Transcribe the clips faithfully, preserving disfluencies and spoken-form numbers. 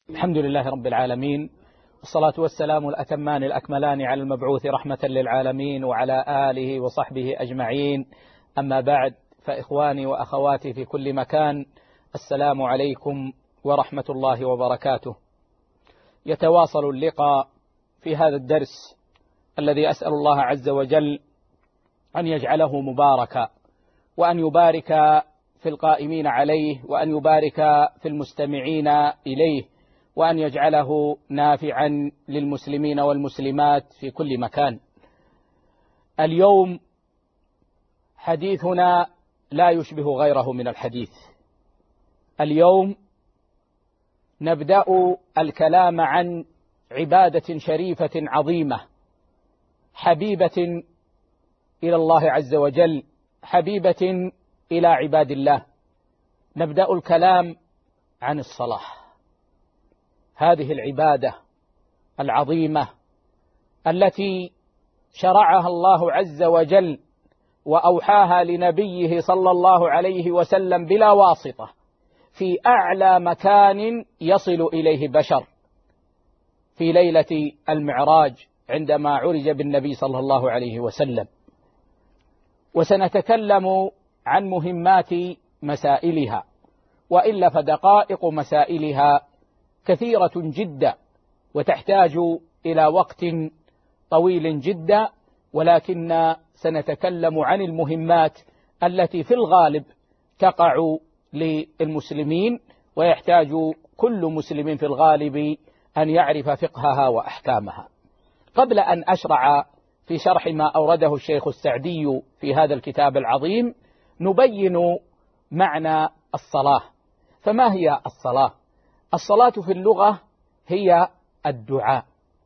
الحمد لله رب العالمين، والصلاة والسلام الأتمان الأكملان على المبعوث رحمة للعالمين وعلى آله وصحبه أجمعين. أما بعد، فإخواني وأخواتي في كل مكان، السلام عليكم ورحمة الله وبركاته. يتواصل اللقاء في هذا الدرس الذي أسأل الله عز وجل أن يجعله مباركا، وأن يبارك في القائمين عليه، وأن يبارك في المستمعين إليه، وأن يجعله نافعا للمسلمين والمسلمات في كل مكان. اليوم حديثنا لا يشبه غيره من الحديث. اليوم نبدأ الكلام عن عبادة شريفة عظيمة حبيبة إلى الله عز وجل، حبيبة إلى عباد الله. نبدأ الكلام عن الصلاة، هذه العبادة العظيمة التي شرعها الله عز وجل وأوحاها لنبيه صلى الله عليه وسلم بلا واسطة في أعلى مكان يصل إليه بشر في ليلة المعراج عندما عرج بالنبي صلى الله عليه وسلم. وسنتكلم عن مهمات مسائلها، وإلا فدقائق مسائلها كثيرة جدا وتحتاج إلى وقت طويل جدا، ولكن سنتكلم عن المهمات التي في الغالب تقع للمسلمين، ويحتاج كل مسلم في الغالب أن يعرف فقهها وأحكامها. قبل أن أشرع في شرح ما أورده الشيخ السعدي في هذا الكتاب العظيم، نبين معنى الصلاة. فما هي الصلاة؟ الصلاة في اللغة هي الدعاء،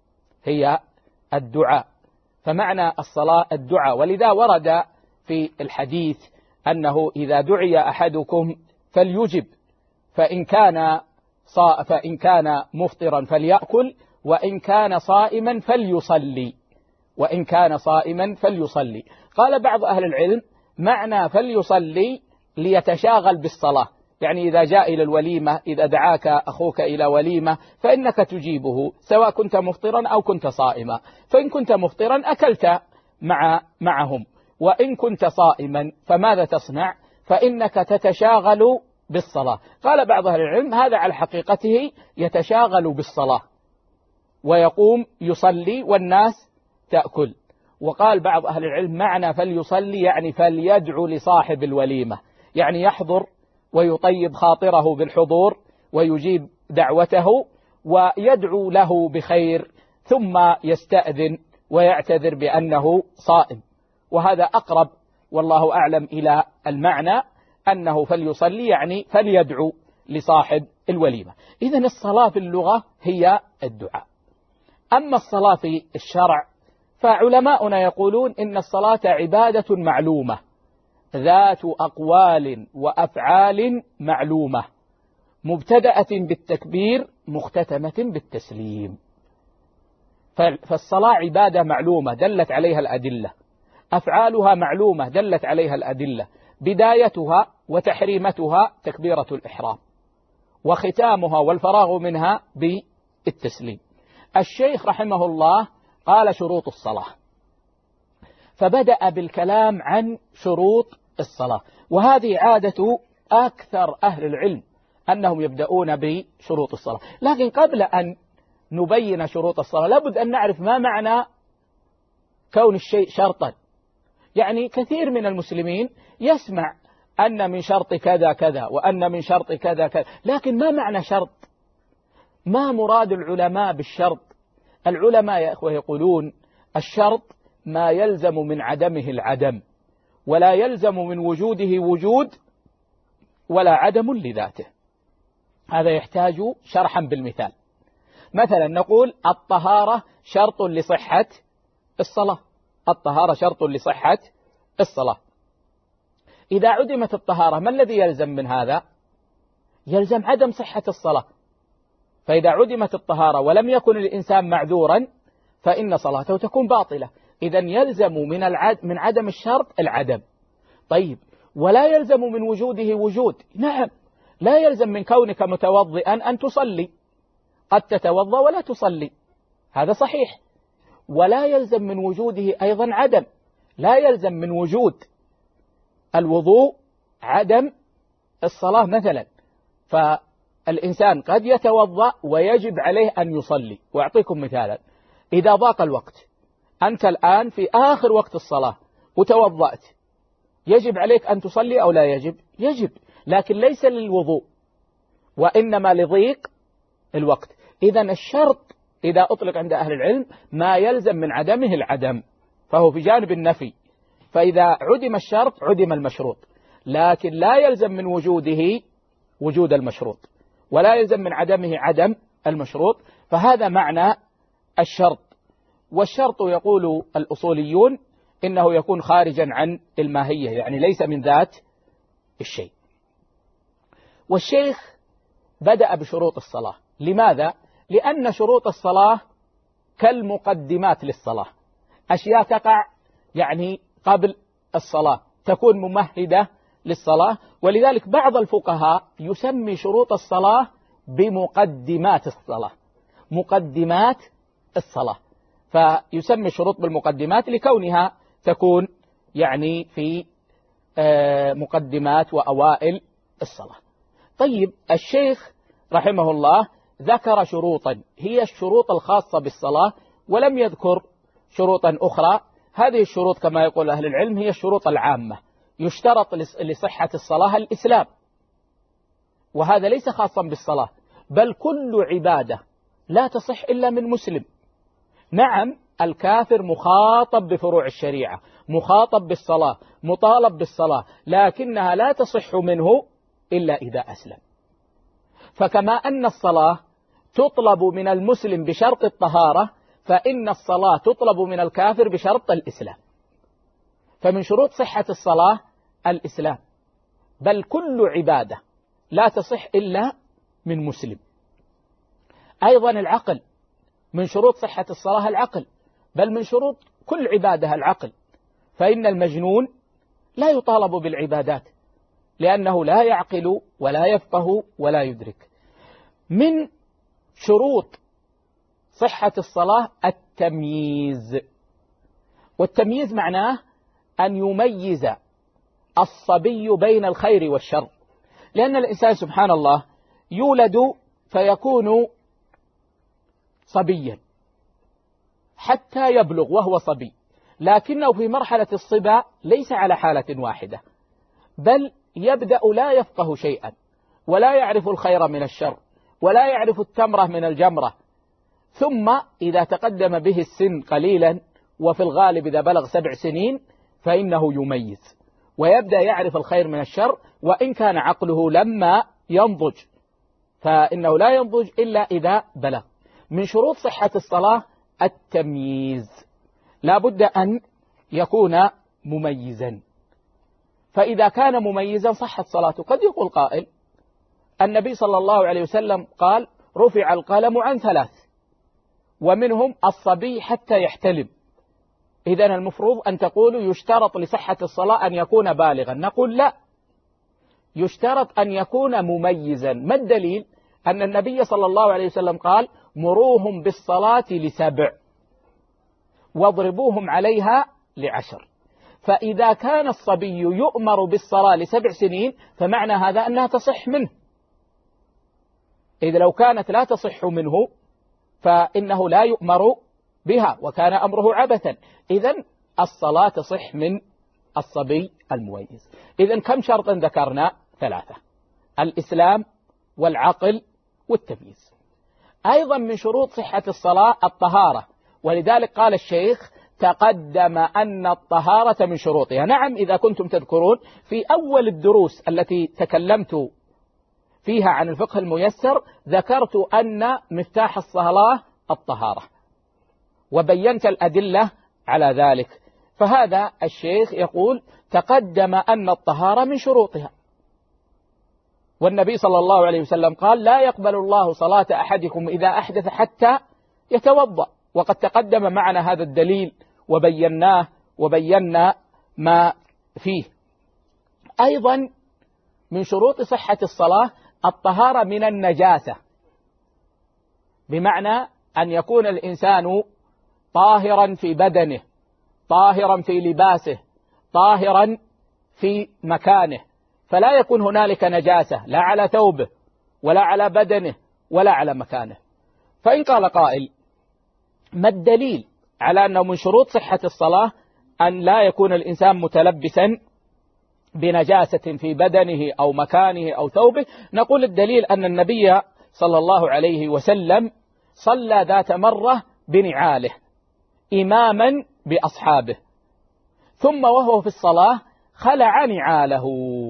هي الدعاء. فمعنى الصلاة الدعاء، ولذا ورد في الحديث أنه إذا دعي أحدكم فليجب، فإن كان صا فإن كان مفطرا فليأكل، وإن كان صائما فليصلي، وإن كان صائما فليصلي. قال بعض أهل العلم معنى فليصلي ليتشاغل بالصلاة، يعني إذا جاء إلى الوليمة، إذا دعاك أخوك إلى وليمة فإنك تجيبه سواء كنت مفطرا أو كنت صائما. فإن كنت مفطرا أكلت مع معهم، وإن كنت صائما فماذا تصنع؟ فإنك تتشاغل بالصلاة. قال بعض أهل العلم هذا على حقيقته يتشاغل بالصلاة ويقوم يصلي والناس تأكل. وقال بعض أهل العلم معنى فليصلي يعني فليدعو لصاحب الوليمة، يعني يحضر ويطيب خاطره بالحضور ويجيب دعوته ويدعو له بخير، ثم يستأذن ويعتذر بأنه صائم. وهذا أقرب والله أعلم إلى المعنى، أنه فليصلي يعني فليدعو لصاحب الوليمة. إذن الصلاة في اللغة هي الدعاء. أما الصلاة في الشرع فعلماؤنا يقولون إن الصلاة عبادة معلومة ذات أقوال وأفعال معلومة، مبتدأة بالتكبير مختتمة بالتسليم. فالصلاة عبادة معلومة دلت عليها الأدلة، أفعالها معلومة دلت عليها الأدلة، بدايتها وتحريمتها تكبيرة الإحرام، وختامها والفراغ منها بالتسليم. الشيخ رحمه الله قال شروط الصلاة، فبدأ بالكلام عن شروط الصلاة، وهذه عادة أكثر أهل العلم أنهم يبدأون بشروط الصلاة. لكن قبل أن نبين شروط الصلاة لابد أن نعرف ما معنى كون الشيء شرطا. يعني كثير من المسلمين يسمع أن من شرط كذا كذا وأن من شرط كذا كذا، لكن ما معنى شرط؟ ما مراد العلماء بالشرط؟ العلماء يا إخوة يقولون الشرط ما يلزم من عدمه العدم، ولا يلزم من وجوده وجود، ولا عدم لذاته. هذا يحتاج شرحا بالمثال. مثلا نقول الطهارة شرط لصحة الصلاة، الطهارة شرط لصحة الصلاة. إذا عدمت الطهارة ما الذي يلزم من هذا؟ يلزم عدم صحة الصلاة. فإذا عدمت الطهارة ولم يكن الإنسان معذورا فإن صلاته تكون باطلة. إذن يلزم من العد من عدم الشرط العدم. طيب، ولا يلزم من وجوده وجود. نعم، لا يلزم من كونك متوضئا أن تصلي، قد تتوضأ ولا تصلي، هذا صحيح، ولا يلزم من وجوده أيضا عدم، لا يلزم من وجود الوضوء عدم الصلاة مثلا. فالإنسان قد يتوضأ ويجب عليه أن يصلي. وأعطيكم مثالا، إذا ضاق الوقت، أنت الآن في آخر وقت الصلاة وتوضأت، يجب عليك أن تصلي أو لا يجب؟ يجب، لكن ليس للوضوء وإنما لضيق الوقت. إذن الشرط إذا أطلق عند أهل العلم ما يلزم من عدمه العدم، فهو في جانب النفي. فإذا عدم الشرط عدم المشروط، لكن لا يلزم من وجوده وجود المشروط، ولا يلزم من عدمه عدم المشروط. فهذا معنى الشرط. والشرط يقول الأصوليون إنه يكون خارجا عن الماهية، يعني ليس من ذات الشيء. والشيخ بدأ بشروط الصلاة. لماذا؟ لأن شروط الصلاة كالمقدمات للصلاة، أشياء تقع يعني قبل الصلاة، تكون ممهدة للصلاة. ولذلك بعض الفقهاء يسمي شروط الصلاة بمقدمات الصلاة، مقدمات الصلاة، فيسمي الشروط بالمقدمات لكونها تكون يعني في مقدمات وأوائل الصلاة. طيب، الشيخ رحمه الله ذكر شروطا هي الشروط الخاصة بالصلاة، ولم يذكر شروطا أخرى. هذه الشروط كما يقول أهل العلم هي الشروط العامة، يشترط لصحة الصلاة الإسلام، وهذا ليس خاصا بالصلاة، بل كل عبادة لا تصح إلا من مسلم. نعم، الكافر مخاطب بفروع الشريعة، مخاطب بالصلاة، مطالب بالصلاة، لكنها لا تصح منه إلا إذا أسلم. فكما أن الصلاة تطلب من المسلم بشرط الطهارة، فإن الصلاة تطلب من الكافر بشرط الإسلام. فمن شروط صحة الصلاة الإسلام، بل كل عبادة لا تصح إلا من مسلم. أيضا العقل، من شروط صحة الصلاة العقل، بل من شروط كل عبادة العقل، فإن المجنون لا يطالب بالعبادات لأنه لا يعقل ولا يفقه ولا يدرك. من شروط صحة الصلاة التمييز، والتمييز معناه أن يميز الصبي بين الخير والشر، لأن الإنسان سبحان الله يولد فيكون صبيا حتى يبلغ وهو صبي، لكنه في مرحلة الصبا ليس على حالة واحدة، بل يبدأ لا يفقه شيئا، ولا يعرف الخير من الشر، ولا يعرف التمرة من الجمرة. ثم إذا تقدم به السن قليلا، وفي الغالب إذا بلغ سبع سنين، فإنه يميز ويبدأ يعرف الخير من الشر، وإن كان عقله لما ينضج، فإنه لا ينضج إلا إذا بلغ. من شروط صحة الصلاة التمييز، لا بد أن يكون مميزا، فإذا كان مميزا صحت صلاته. قد يقول قائل النبي صلى الله عليه وسلم قال رفع القلم عن ثلاث، ومنهم الصبي حتى يحتلم، إذن المفروض أن تقول يشترط لصحة الصلاة أن يكون بالغا. نقول لا، يشترط أن يكون مميزا. ما الدليل؟ أن النبي صلى الله عليه وسلم قال مروهم بالصلاة لسبع واضربوهم عليها لعشر. فإذا كان الصبي يؤمر بالصلاة لسبع سنين فمعنى هذا أنها تصح منه، إذا لو كانت لا تصح منه فإنه لا يؤمر بها وكان أمره عبثا. إذن الصلاة تصح من الصبي المميز. إذن كم شرطا ذكرنا؟ ثلاثة: الإسلام والعقل والتمييز. أيضا من شروط صحة الصلاة الطهارة، ولذلك قال الشيخ تقدم أن الطهارة من شروطها. نعم، إذا كنتم تذكرون في أول الدروس التي تكلمت فيها عن الفقه الميسر ذكرت أن مفتاح الصلاة الطهارة، وبينت الأدلة على ذلك. فهذا الشيخ يقول تقدم أن الطهارة من شروطها، والنبي صلى الله عليه وسلم قال لا يقبل الله صلاة أحدكم إذا أحدث حتى يتوضأ، وقد تقدم معنا هذا الدليل وبيناه وبينا ما فيه. أيضا من شروط صحة الصلاة الطهارة من النجاسة، بمعنى أن يكون الإنسان طاهرا في بدنه، طاهرا في لباسه، طاهرا في مكانه، فلا يكون هنالك نجاسة لا على ثوبه ولا على بدنه ولا على مكانه. فإن قال قائل: ما الدليل على أنه من شروط صحة الصلاة أن لا يكون الإنسان متلبسا بنجاسة في بدنه أو مكانه أو ثوبه؟ نقول الدليل أن النبي صلى الله عليه وسلم صلى ذات مرة بنعاله إماما بأصحابه، ثم وهو في الصلاة خلع نعاله،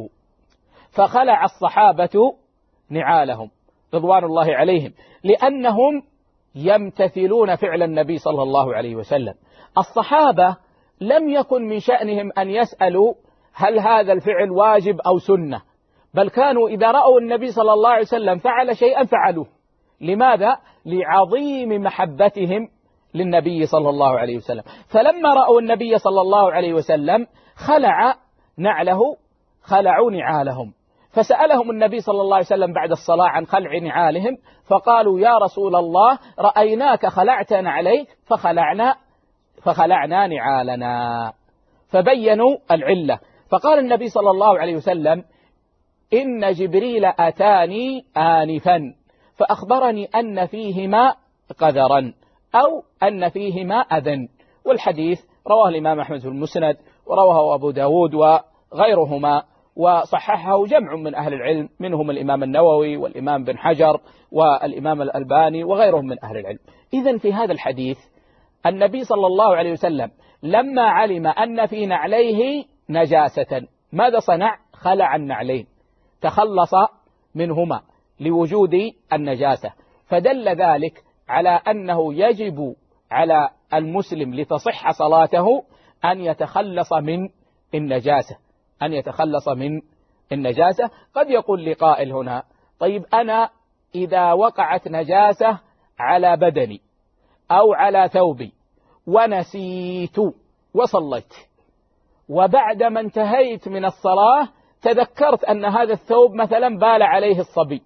فخلع الصحابة نعالهم رضوان الله عليهم لأنهم يمتثلون فعل النبي صلى الله عليه وسلم. الصحابة لم يكن من شأنهم أن يسألوا هل هذا الفعل واجب أو سنة، بل كانوا إذا رأوا النبي صلى الله عليه وسلم فعل شيئا فعلوه. لماذا؟ لعظيم محبتهم للنبي صلى الله عليه وسلم. فلما رأوا النبي صلى الله عليه وسلم خلع نعله خلعوا نعالهم، فسألهم النبي صلى الله عليه وسلم بعد الصلاة عن خلع نعالهم، فقالوا: يا رسول الله، رأيناك خلعت نعليك فخلعنا فخلعنا نعالنا. فبينوا العلة، فقال النبي صلى الله عليه وسلم: إن جبريل أتاني آنفا فأخبرني أن فيهما قذرا أو أن فيهما أذى. والحديث رواه الإمام أحمد في المسند، ورواه أبو داود وغيرهما، وصححه جمع من أهل العلم، منهم الإمام النووي والإمام بن حجر والإمام الألباني وغيرهم من أهل العلم. إذن في هذا الحديث النبي صلى الله عليه وسلم لما علم أن في نعليه نجاسة ماذا صنع؟ خلع النعلين، تخلص منهما لوجود النجاسة. فدل ذلك على أنه يجب على المسلم لتصح صلاته أن يتخلص من النجاسة أن يتخلص من النجاسة. قد يقول لي قائل هنا: طيب أنا إذا وقعت نجاسة على بدني أو على ثوبي ونسيت وصليت، وبعدما انتهيت من الصلاة تذكرت أن هذا الثوب مثلا بال عليه الصبي،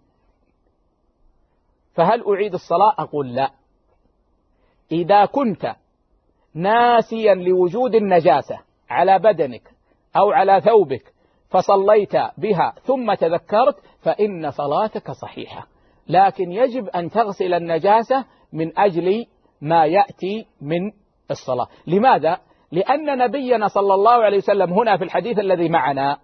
فهل أعيد الصلاة؟ أقول لا. إذا كنت ناسيا لوجود النجاسة على بدنك أو على ثوبك فصليت بها ثم تذكرت فإن صلاتك صحيحة، لكن يجب أن تغسل النجاسة من أجل ما يأتي من الصلاة. لماذا؟ لأن نبينا صلى الله عليه وسلم هنا في الحديث الذي معنا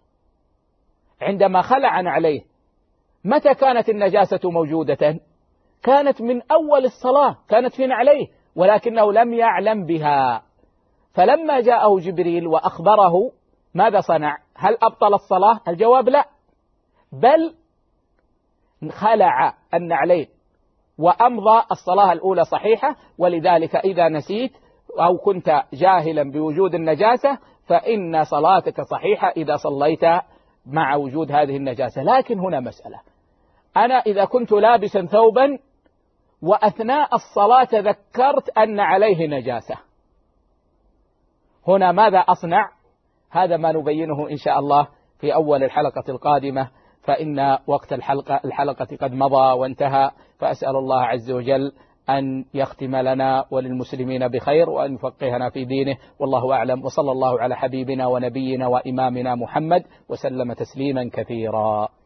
عندما خلع عليه متى كانت النجاسة موجودة؟ كانت من أول الصلاة، كانت في نعليه، ولكنه لم يعلم بها. فلما جاءه جبريل وأخبره ماذا صنع؟ هل أبطل الصلاة؟ الجواب لا، بل خلع النعلين وأمضى الصلاة الأولى صحيحة. ولذلك إذا نسيت أو كنت جاهلا بوجود النجاسة فإن صلاتك صحيحة إذا صليت مع وجود هذه النجاسة. لكن هنا مسألة: أنا إذا كنت لابسا ثوبا وأثناء الصلاة تذكرت أن عليه نجاسة، هنا ماذا أصنع؟ هذا ما نبينه إن شاء الله في أول الحلقة القادمة، فإن وقت الحلقة, الحلقة قد مضى وانتهى. فأسأل الله عز وجل أن يختم لنا وللمسلمين بخير وأن يفقهنا في دينه، والله أعلم، وصلى الله على حبيبنا ونبينا وإمامنا محمد وسلم تسليما كثيرا.